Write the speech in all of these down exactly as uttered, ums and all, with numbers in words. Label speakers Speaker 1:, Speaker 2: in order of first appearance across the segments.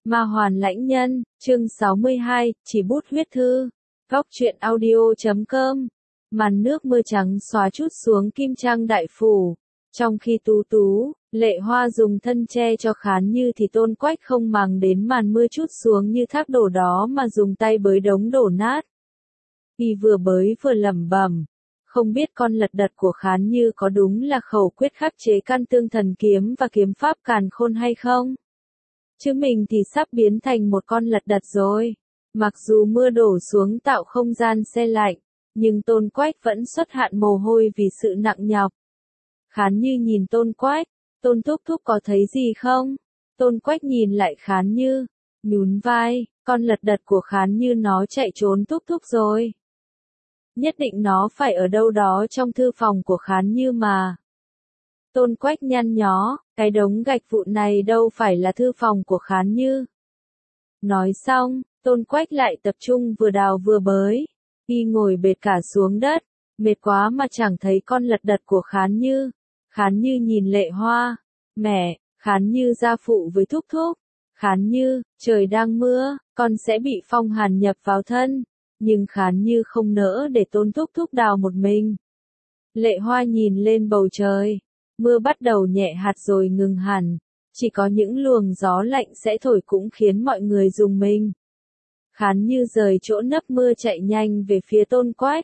Speaker 1: Ma Hoàn Lãnh Nhân, chương sáu mươi hai, chỉ bút huyết thư. Góc truyện audio chấm com. Màn nước mưa trắng xóa trút xuống Kim Trang đại phủ. Trong khi Tú Tú, Lệ Hoa dùng thân che cho Khán Như thì Tôn Quách không màng đến màn mưa trút xuống như thác đổ đó mà dùng tay bới đống đổ nát. Y vừa bới vừa lẩm bẩm, không biết con lật đật của Khán Như có đúng là khẩu quyết khắc chế can tương thần kiếm và kiếm pháp càn khôn hay không? Chứ mình thì sắp biến thành một con lật đật rồi. Mặc dù mưa đổ xuống tạo không gian se lạnh, nhưng Tôn Quách vẫn xuất hạn mồ hôi vì sự nặng nhọc. Khán Như nhìn Tôn Quách, Tôn thúc thúc có thấy gì không? Tôn Quách nhìn lại Khán Như, nhún vai, con lật đật của Khán Như nó chạy trốn thúc thúc rồi. Nhất định nó phải ở đâu đó trong thư phòng của Khán Như mà. Tôn Quách nhăn nhó, cái đống gạch vụn này đâu phải là thư phòng của Khán Như. Nói xong, Tôn Quách lại tập trung vừa đào vừa bới. Y ngồi bệt cả xuống đất, mệt quá mà chẳng thấy con lật đật của Khán Như. Khán Như nhìn Lệ Hoa, mẹ, Khán Như ra phụ với thúc thúc. Khán Như, trời đang mưa, con sẽ bị phong hàn nhập vào thân. Nhưng Khán Như không nỡ để Tôn thúc thúc đào một mình. Lệ Hoa nhìn lên bầu trời. Mưa bắt đầu nhẹ hạt rồi ngừng hẳn, chỉ có những luồng gió lạnh sẽ thổi cũng khiến mọi người rùng mình. Khán Như rời chỗ nấp mưa chạy nhanh về phía Tôn Quách.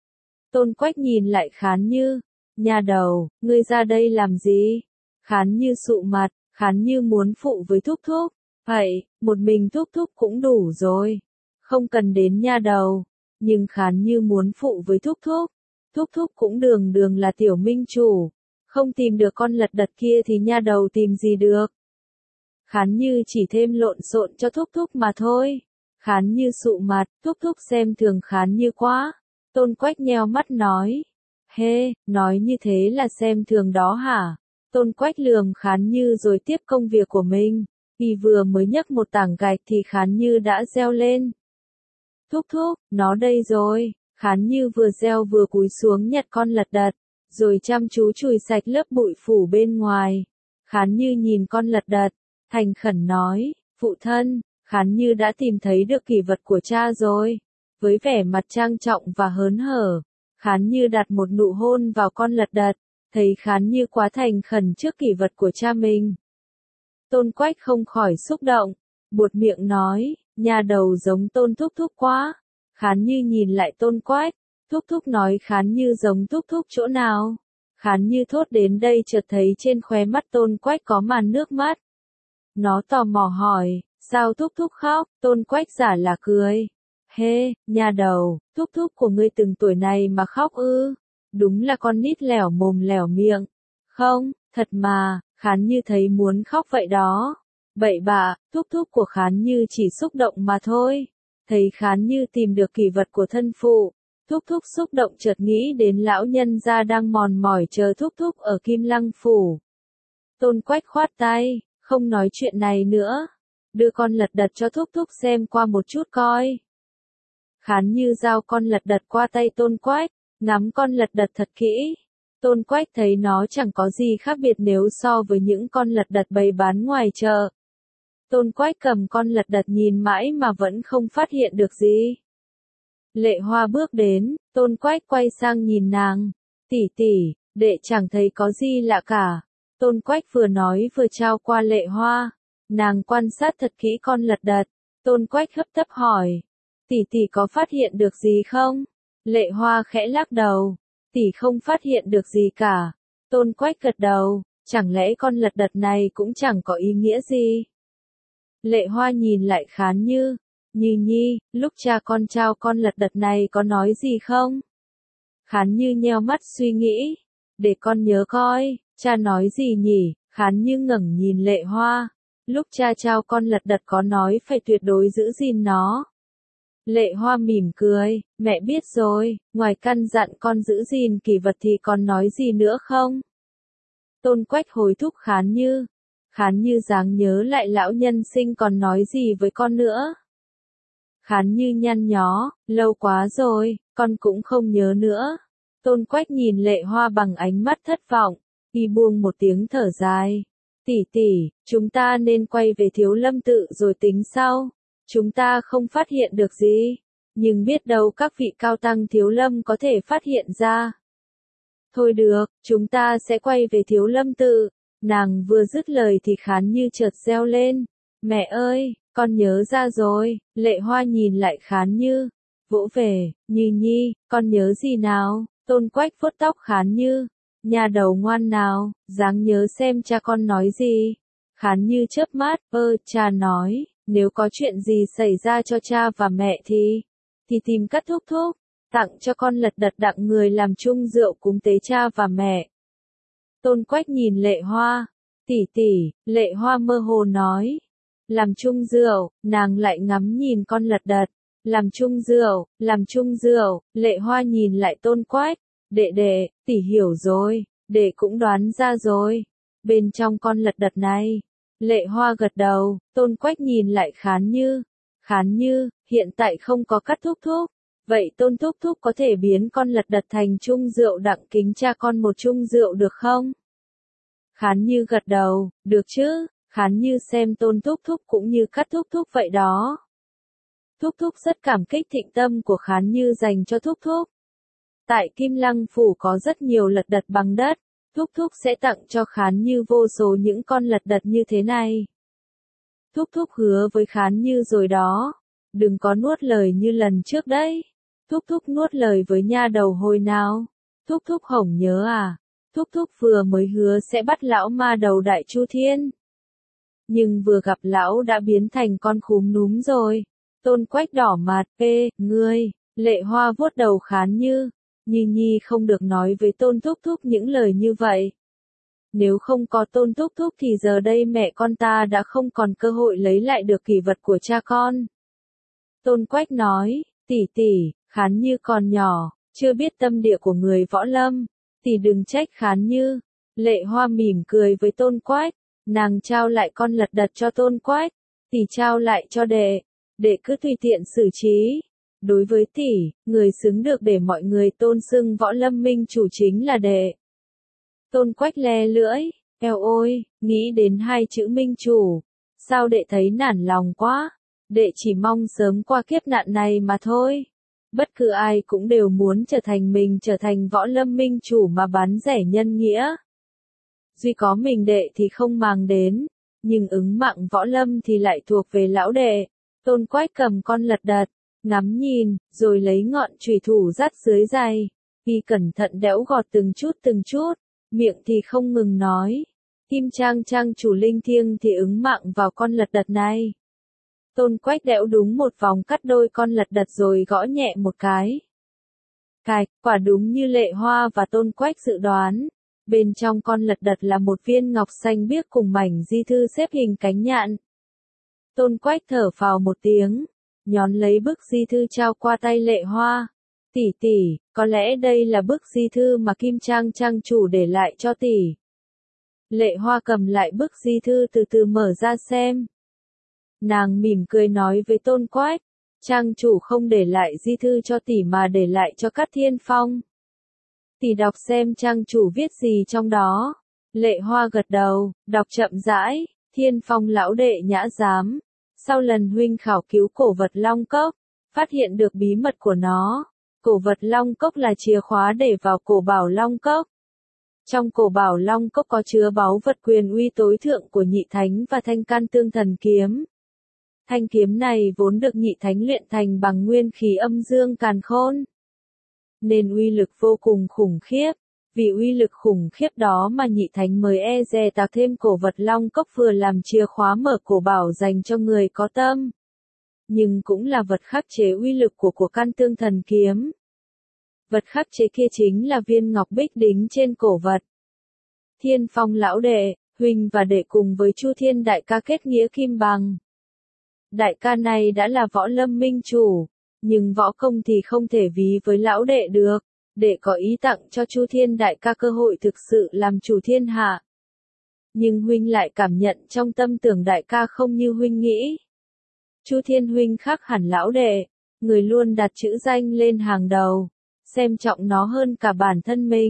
Speaker 1: Tôn Quách nhìn lại Khán Như, nhà đầu, ngươi ra đây làm gì? Khán Như sụ mặt, Khán Như muốn phụ với thúc thúc, vậy, một mình thúc thúc cũng đủ rồi, không cần đến nha đầu, nhưng Khán Như muốn phụ với thúc thúc, thúc thúc cũng đường đường là tiểu minh chủ. Không tìm được con lật đật kia thì nha đầu tìm gì được. Khán Như chỉ thêm lộn xộn cho thúc thúc mà thôi. Khán Như sụ mặt, thúc thúc xem thường Khán Như quá. Tôn Quách nheo mắt nói. Hê, hey, nói như thế là xem thường đó hả? Tôn Quách lườm Khán Như rồi tiếp công việc của mình. Y vừa mới nhấc một tảng gạch thì Khán Như đã reo lên. Thúc thúc, nó đây rồi. Khán Như vừa reo vừa cúi xuống nhặt con lật đật, rồi chăm chú chùi sạch lớp bụi phủ bên ngoài. Khán Như nhìn con lật đật, thành khẩn nói, phụ thân, Khán Như đã tìm thấy được kỷ vật của cha rồi. Với vẻ mặt trang trọng và hớn hở, Khán Như đặt một nụ hôn vào con lật đật, thấy Khán Như quá thành khẩn trước kỷ vật của cha mình. Tôn Quách không khỏi xúc động, buột miệng nói, nhà đầu giống Tôn thúc thúc quá. Khán Như nhìn lại Tôn Quách. Thúc thúc nói Khán Như giống thúc thúc chỗ nào? Khán Như thốt đến đây chợt thấy trên khóe mắt Tôn Quách có màn nước mắt. Nó tò mò hỏi, sao thúc thúc khóc? Tôn Quách giả là cười. Hê, hey, nhà đầu, thúc thúc của ngươi từng tuổi này mà khóc ư? Đúng là con nít lẻo mồm lẻo miệng. Không, thật mà, Khán Như thấy muốn khóc vậy đó. Bậy bạ, thúc thúc của Khán Như chỉ xúc động mà thôi. Thấy Khán Như tìm được kỷ vật của thân phụ. Thúc thúc xúc động chợt nghĩ đến lão nhân gia đang mòn mỏi chờ thúc thúc ở Kim Lăng phủ. Tôn Quách khoát tay, không nói chuyện này nữa. Đưa con lật đật cho thúc thúc xem qua một chút coi. Khán Như giao con lật đật qua tay Tôn Quách, ngắm con lật đật thật kỹ. Tôn Quách thấy nó chẳng có gì khác biệt nếu so với những con lật đật bày bán ngoài chợ. Tôn Quách cầm con lật đật nhìn mãi mà vẫn không phát hiện được gì. Lệ Hoa bước đến, Tôn Quách quay sang nhìn nàng. Tỷ tỷ, đệ chẳng thấy có gì lạ cả. Tôn Quách vừa nói vừa trao qua Lệ Hoa. Nàng quan sát thật kỹ con lật đật. Tôn Quách hấp tấp hỏi. Tỷ tỷ có phát hiện được gì không? Lệ Hoa khẽ lắc đầu. Tỷ không phát hiện được gì cả. Tôn Quách gật đầu. Chẳng lẽ con lật đật này cũng chẳng có ý nghĩa gì? Lệ Hoa nhìn lại Khán Như. Như Nhi, lúc cha con trao con lật đật này có nói gì không? Khán Như nheo mắt suy nghĩ. Để con nhớ coi, cha nói gì nhỉ? Khán Như ngẩng nhìn Lệ Hoa. Lúc cha trao con lật đật có nói phải tuyệt đối giữ gìn nó. Lệ Hoa mỉm cười, mẹ biết rồi, ngoài căn dặn con giữ gìn kỷ vật thì còn nói gì nữa không? Tôn Quách hối thúc Khán Như. Khán Như dáng nhớ lại lão nhân sinh còn nói gì với con nữa. Khán Như nhăn nhó, lâu quá rồi, con cũng không nhớ nữa. Tôn Quách nhìn Lệ Hoa bằng ánh mắt thất vọng, y buông một tiếng thở dài. tỷ tỷ, chúng ta nên quay về Thiếu Lâm tự rồi tính sau. Chúng ta không phát hiện được gì, nhưng biết đâu các vị cao tăng Thiếu Lâm có thể phát hiện ra. Thôi được, chúng ta sẽ quay về Thiếu Lâm tự. Nàng vừa dứt lời thì Khán Như chợt reo lên. Mẹ ơi, con nhớ ra rồi. Lệ Hoa nhìn lại Khán Như, vỗ về. Như Nhi, con nhớ gì nào? Tôn Quách vuốt tóc Khán Như. Nhà đầu ngoan nào, dáng nhớ xem cha con nói gì. Khán Như chớp mắt, ơ, cha nói, nếu có chuyện gì xảy ra cho cha và mẹ thì, thì tìm Cát thúc thúc, tặng cho con Lật Đật đặng người làm chung rượu cúng tế cha và mẹ. Tôn Quách nhìn Lệ Hoa, tỷ tỷ, Lệ Hoa mơ hồ nói, làm chung rượu, nàng lại ngắm nhìn con Lật Đật, làm chung rượu, làm chung rượu, Lệ Hoa nhìn lại Tôn Quách, đệ đệ, tỷ hiểu rồi, đệ cũng đoán ra rồi, bên trong con Lật Đật này. Lệ Hoa gật đầu, Tôn Quách nhìn lại Khán Như, Khán Như, hiện tại không có Cát thúc thúc, vậy Tôn thúc thúc có thể biến con Lật Đật thành chung rượu đặng kính cha con một chung rượu được không? Khán Như gật đầu, được chứ, Khán Như xem Tôn thúc thúc cũng như Cát thúc thúc vậy đó. Thúc thúc rất cảm kích thịnh tâm của Khán Như dành cho thúc thúc. Tại Kim Lăng Phủ có rất nhiều Lật Đật bằng đất, thúc thúc sẽ tặng cho Khán Như vô số những con Lật Đật như thế này. Thúc thúc hứa với Khán Như rồi đó, đừng có nuốt lời như lần trước đấy. Thúc thúc nuốt lời với nha đầu hồi nào? Thúc thúc hổng nhớ à? Thúc thúc vừa mới hứa sẽ bắt lão ma đầu Đại Chu Thiên. Nhưng vừa gặp lão đã biến thành con khúm núm rồi. Tôn Quách đỏ mặt, ê, ngươi, Lệ Hoa vuốt đầu Khán Như. Như Nhi không được nói với Tôn thúc thúc những lời như vậy. Nếu không có Tôn thúc thúc thì giờ đây mẹ con ta đã không còn cơ hội lấy lại được kỷ vật của cha con. Tôn Quách nói, tỷ tỷ, Khán Như còn nhỏ, chưa biết tâm địa của người võ lâm, tỷ đừng trách Khán Như. Lệ Hoa mỉm cười với Tôn Quách, nàng trao lại con Lật Đật cho Tôn Quách, tỷ trao lại cho đệ, đệ cứ tùy tiện xử trí. Đối với tỷ, người xứng được để mọi người tôn xưng võ lâm minh chủ chính là đệ. Tôn Quách le lưỡi, eo ôi, nghĩ đến hai chữ minh chủ, sao đệ thấy nản lòng quá, đệ chỉ mong sớm qua kiếp nạn này mà thôi. Bất cứ ai cũng đều muốn trở thành mình trở thành võ lâm minh chủ mà bán rẻ nhân nghĩa. Duy có mình đệ thì không màng đến, nhưng ứng mạng võ lâm thì lại thuộc về lão đệ. Tôn Quách cầm con Lật Đật, ngắm nhìn, rồi lấy ngọn chùy thủ dắt dưới giày, y cẩn thận đẽo gọt từng chút từng chút, miệng thì không ngừng nói, Kim Trang Trang chủ linh thiêng thì ứng mạng vào con Lật Đật này. Tôn Quách đẽo đúng một vòng cắt đôi con Lật Đật rồi gõ nhẹ một cái. Cạch, quả đúng như Lệ Hoa và Tôn Quách dự đoán, bên trong con Lật Đật là một viên ngọc xanh biếc cùng mảnh di thư xếp hình cánh nhạn. Tôn Quách thở phào một tiếng, nhón lấy bức di thư trao qua tay Lệ Hoa. Tỷ tỷ, có lẽ đây là bức di thư mà Kim Trang Trang chủ để lại cho tỷ. Lệ Hoa cầm lại bức di thư từ từ mở ra xem. Nàng mỉm cười nói với Tôn Quách, Trang chủ không để lại di thư cho tỷ mà để lại cho Cát Thiên Phong. Tỷ đọc xem Trang chủ viết gì trong đó. Lệ Hoa gật đầu, đọc chậm rãi, Thiên Phong lão đệ nhã giám. Sau lần huynh khảo cứu cổ vật Long Cốc, phát hiện được bí mật của nó. Cổ vật Long Cốc là chìa khóa để vào cổ bảo Long Cốc. Trong cổ bảo Long Cốc có chứa báu vật quyền uy tối thượng của Nhị Thánh và Thanh Can Tương Thần Kiếm. Thanh kiếm này vốn được Nhị Thánh luyện thành bằng nguyên khí âm dương càn khôn, nên uy lực vô cùng khủng khiếp. Vì uy lực khủng khiếp đó mà Nhị Thánh mới e dè tạc thêm cổ vật Long Cốc vừa làm chìa khóa mở cổ bảo dành cho người có tâm. Nhưng cũng là vật khắc chế uy lực của của Can Tương Thần Kiếm. Vật khắc chế kia chính là viên ngọc bích đính trên cổ vật. Thiên Phong lão đệ, huynh và đệ cùng với Chu Thiên đại ca kết nghĩa kim bằng. Đại ca này đã là võ lâm minh chủ, nhưng võ công thì không thể ví với lão đệ được. Đệ có ý tặng cho Chu Thiên đại ca cơ hội thực sự làm chủ thiên hạ. Nhưng huynh lại cảm nhận trong tâm tưởng đại ca không như huynh nghĩ. Chu Thiên huynh khác hẳn lão đệ, người luôn đặt chữ danh lên hàng đầu, xem trọng nó hơn cả bản thân mình.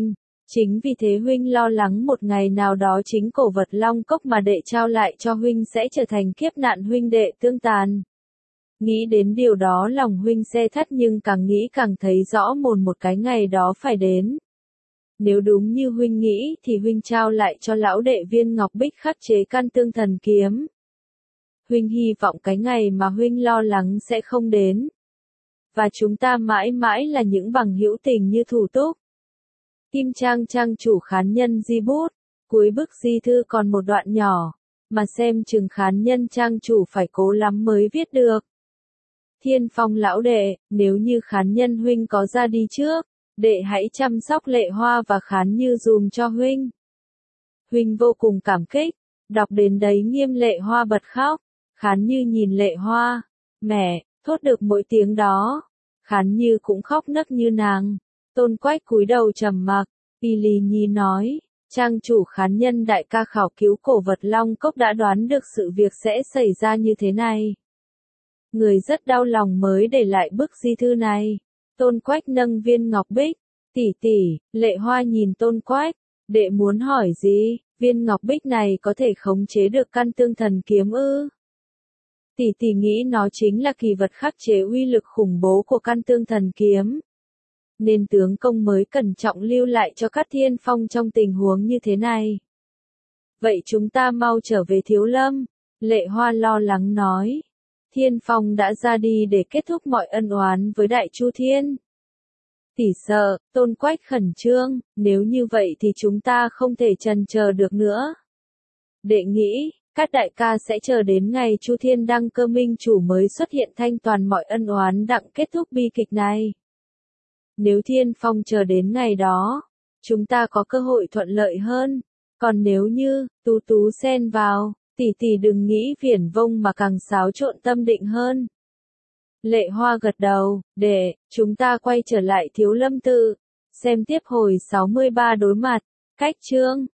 Speaker 1: Chính vì thế huynh lo lắng một ngày nào đó chính cổ vật long cốc mà đệ trao lại cho huynh sẽ trở thành kiếp nạn huynh đệ tương tàn. Nghĩ đến điều đó lòng huynh se thắt nhưng càng nghĩ càng thấy rõ mồn một cái ngày đó phải đến. Nếu đúng như huynh nghĩ thì huynh trao lại cho lão đệ viên ngọc bích khắc chế căn tương thần kiếm. Huynh hy vọng cái ngày mà huynh lo lắng sẽ không đến. Và chúng ta mãi mãi là những bằng hữu tình như thủ túc. Kim Trang trang chủ khán nhân di bút, cuối bức di thư còn một đoạn nhỏ, mà xem chừng khán nhân trang chủ phải cố lắm mới viết được. Thiên Phong lão đệ, nếu như khán nhân huynh có ra đi trước, đệ hãy chăm sóc Lệ Hoa và khán như dùm cho huynh. Huynh vô cùng cảm kích, đọc đến đấy Nghiêm Lệ Hoa bật khóc, khán như nhìn Lệ Hoa, mẹ, thốt được mỗi tiếng đó, khán như cũng khóc nấc như nàng. Tôn Quách cúi đầu trầm mặc, Y Lý Nhi nói, trang chủ khán nhân đại ca khảo cứu cổ vật long cốc đã đoán được sự việc sẽ xảy ra như thế này. Người rất đau lòng mới để lại bức di thư này. Tôn Quách nâng viên ngọc bích, tỷ tỷ, Lệ Hoa nhìn Tôn Quách, đệ muốn hỏi gì, viên ngọc bích này có thể khống chế được căn tương thần kiếm ư? Tỷ tỷ nghĩ nó chính là kỳ vật khắc chế uy lực khủng bố của căn tương thần kiếm. Nên tướng công mới cẩn trọng lưu lại cho các Thiên Phong trong tình huống như thế này. Vậy chúng ta mau trở về Thiếu Lâm, Lệ Hoa lo lắng nói. Thiên Phong đã ra đi để kết thúc mọi ân oán với Đại Chu Thiên. Tỷ sợ, Tôn Quách khẩn trương, nếu như vậy thì chúng ta không thể chần chờ được nữa. Đệ nghĩ, các đại ca sẽ chờ đến ngày Chu Thiên đăng cơ minh chủ mới xuất hiện thanh toàn mọi ân oán đặng kết thúc bi kịch này. Nếu Thiên Phong chờ đến ngày đó, chúng ta có cơ hội thuận lợi hơn. Còn nếu như, Tú Tú xen vào, tỷ tỷ đừng nghĩ viển vông mà càng xáo trộn tâm định hơn. Lệ Hoa gật đầu, để, chúng ta quay trở lại Thiếu Lâm tự, xem tiếp hồi sáu mươi ba đối mặt, cách chương.